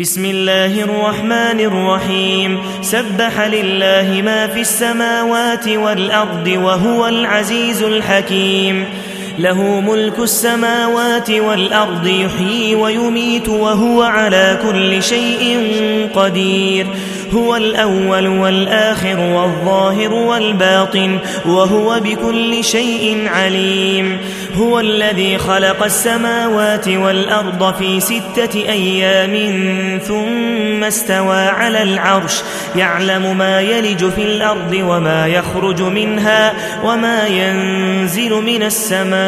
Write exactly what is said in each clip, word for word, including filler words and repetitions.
بسم الله الرحمن الرحيم سبح لله ما في السماوات والأرض وهو العزيز الحكيم له ملك السماوات والأرض يحيي ويميت وهو على كل شيء قدير هو الأول والآخر والظاهر والباطن وهو بكل شيء عليم هو الذي خلق السماوات والأرض في ستة أيام ثم استوى على العرش يعلم ما يلج في الأرض وما يخرج منها وما ينزل من السماء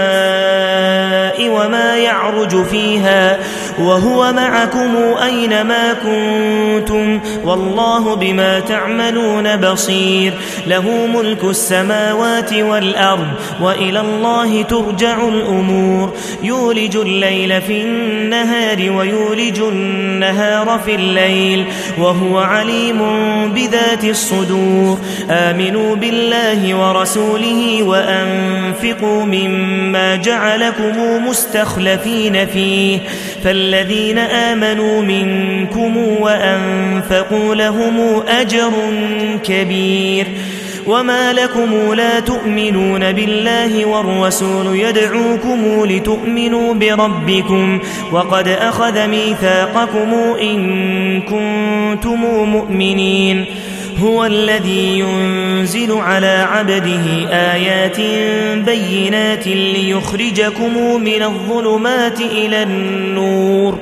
وما يعرج فيها وهو معكم أينما كنتم والله بما تعملون بصير له ملك السماوات والأرض وإلى الله ترجع الأمور يولج الليل في النهار ويولج النهار في الليل وهو عليم بذات الصدور آمنوا بالله ورسوله وأنفقوا مما جعلكم مستخلفين فيه فالذين آمنوا منكم وأنفقوا لهم أجر كبير وما لكم لا تؤمنون بالله والرسول يدعوكم لتؤمنوا بربكم وقد أخذ ميثاقكم إن كنتم مؤمنين هو الذي ينزل على عبده آيات بينات ليخرجكم من الظلمات إلى النور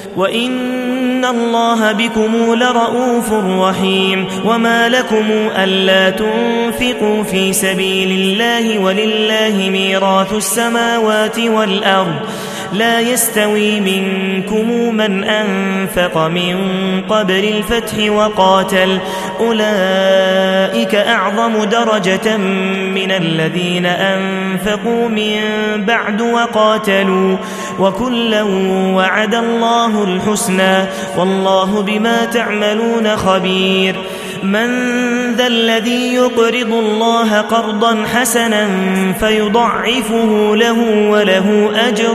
وإن الله بكم لرؤوف رحيم وما لكم ألا تنفقوا في سبيل الله ولله ميراث السماوات والأرض لا يستوي منكم من أنفق من قبل الفتح وقاتل أولئك أعظم درجة من الذين أنفقوا من بعد وقاتلوا وكلا وعد الله الحسنى والله بما تعملون خبير من ذا الذي يقرض الله قرضا حسنا فيضعفه له وله أجر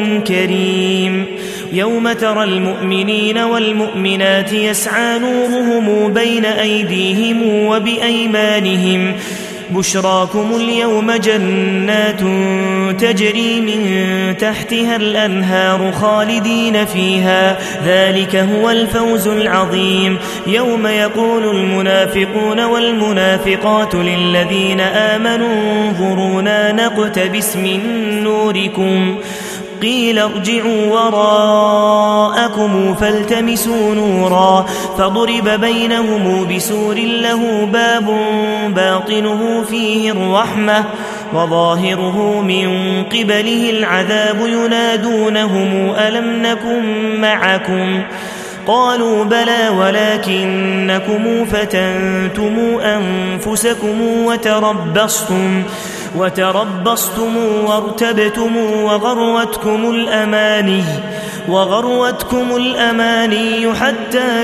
كريم يوم ترى المؤمنين والمؤمنات يسعى نورهم بين أيديهم وبأيمانهم بشراكم اليوم جنات تجري من تحتها الأنهار خالدين فيها ذلك هو الفوز العظيم يوم يقول المنافقون والمنافقات للذين آمنوا انظرونا نقتبس من نوركم قيل ارجعوا وراءكم فالتمسوا نورا فضرب بينهم بسور له باب باطنه فيه الرحمة وظاهره من قبله العذاب ينادونهم ألم نكن معكم قالوا بلى ولكنكم فتنتم أنفسكم وتربصتم وتربصتم وارتبتم وغرتكم الأماني وغرتكم الأماني حتى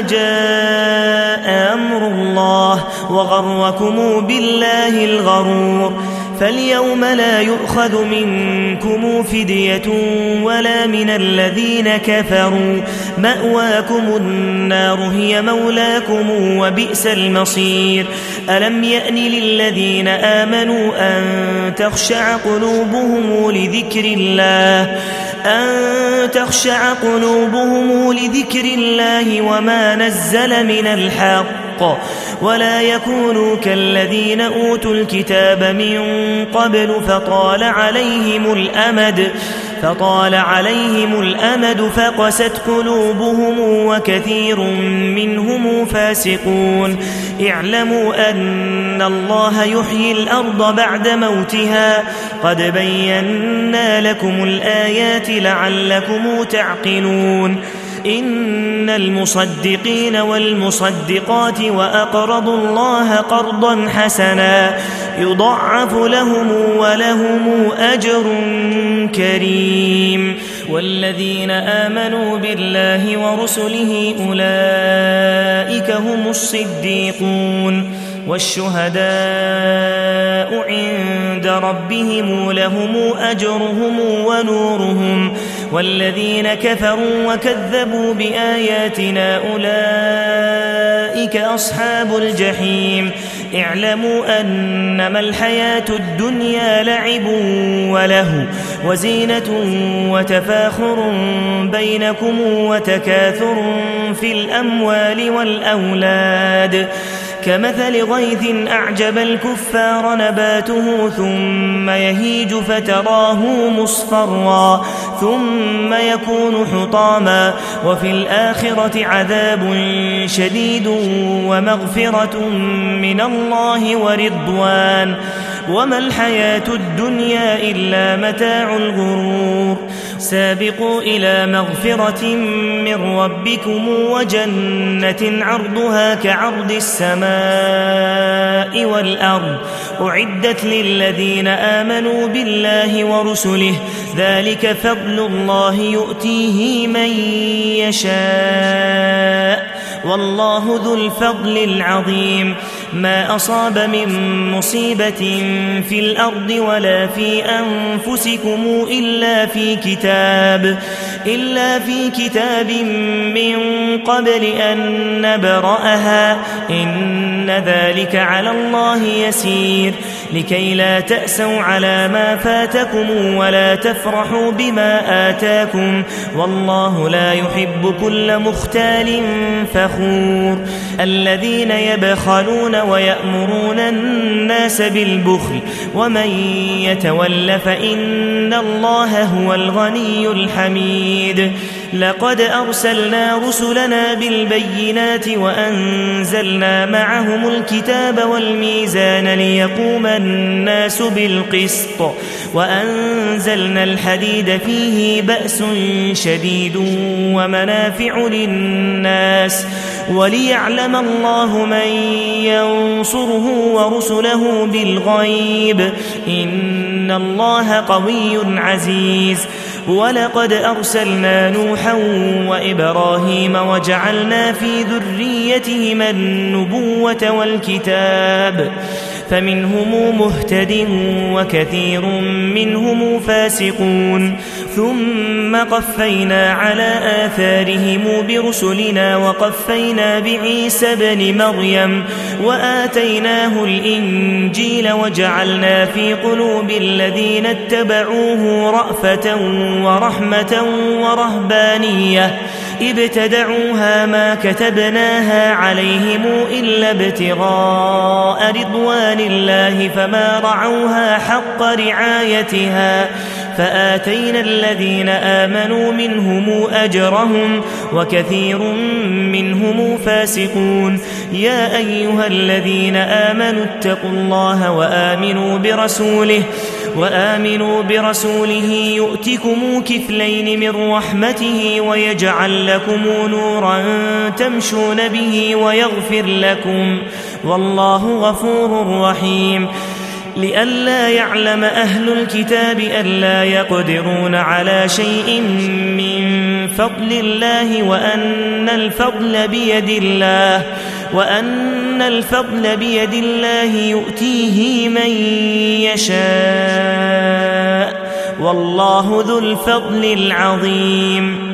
جاء أمر الله وغركم بالله الغرور فاليوم لا يؤخذ منكم فدية ولا من الذين كفروا مأواكم النار هي مولاكم وبئس المصير ألم يأن للذين آمنوا أن تخشع قلوبهم لذكر الله أن تخشع قلوبهم لذكر الله وما نزل من الحق ولا يكونوا كالذين أوتوا الكتاب من قبل فطال عليهم الأمد فطال عليهم الأمد فقست قلوبهم وكثير منهم فاسقون اعلموا أن الله يحيي الأرض بعد موتها قد بينا لكم الآيات لعلكم تعقلون إن المصدقين والمصدقات وأقرضوا الله قرضا حسنا يضعف لهم ولهم أجر كريم والذين آمنوا بالله ورسله أولئك هم الصديقون والشهداء عند ربهم لهم أجرهم ونورهم والذين كفروا وكذبوا بآياتنا أولئك أصحاب الجحيم اعلموا أنما الحياة الدنيا لعب وله وزينة وتفاخر بينكم وتكاثر في الأموال والأولاد كمثل غيث أعجب الكفار نباته ثم يهيج فتراه مصفرا ثم يكون حطاما وفي الآخرة عذاب شديد ومغفرة من الله ورضوان وما الحياة الدنيا إلا متاع الغرور سابقوا إلى مغفرة من ربكم وجنة عرضها كعرض السماء والأرض أعدت للذين آمنوا بالله ورسله ذلك فضل الله يؤتيه من يشاء والله ذو الفضل العظيم ما أصاب من مصيبة في الأرض ولا في أنفسكم إلا في كتاب إلا في كتاب من قبل أن نبرأها إن ذلك على الله يسير لكي لا تأسوا على ما فاتكم ولا تفرحوا بما آتاكم والله لا يحب كل مختال فخور الذين يبخلون ويأمرون الناس بالبخل ومن يتول فإن الله هو الغني الحميد لقد أرسلنا رسلنا بالبينات وأنزلنا معهم الكتاب والميزان ليقوم الناس بالقسط وأنزلنا الحديد فيه بأس شديد ومنافع للناس وليعلم الله من ينصره ورسله بالغيب إن الله قوي عزيز ولقد أرسلنا نوحا وإبراهيم وجعلنا في ذريتهما النبوة والكتاب فمنهم مهتد وكثير منهم فاسقون ثم قفينا على آثارهم برسلنا وقفينا بعيسى بن مريم وآتيناه الإنجيل وجعلنا في قلوب الذين اتبعوه رأفة ورحمة ورهبانية ابتدعوها ما كتبناها عليهم إلا ابتغاء رضوان الله فما رعوها حق رعايتها فآتينا الذين آمنوا منهم أجرهم وكثير منهم فاسقون يا أيها الذين آمنوا اتقوا الله وآمنوا برسوله وآمنوا برسوله يؤتكم كفلين من رحمته ويجعل لكم نورا تمشون به ويغفر لكم والله غفور رحيم لئلا يعلم أهل الكتاب ألا يقدرون على شيء من فضل الله وأن الفضل بيد الله وأن الفضل بيد الله يؤتيه من يشاء والله ذو الفضل العظيم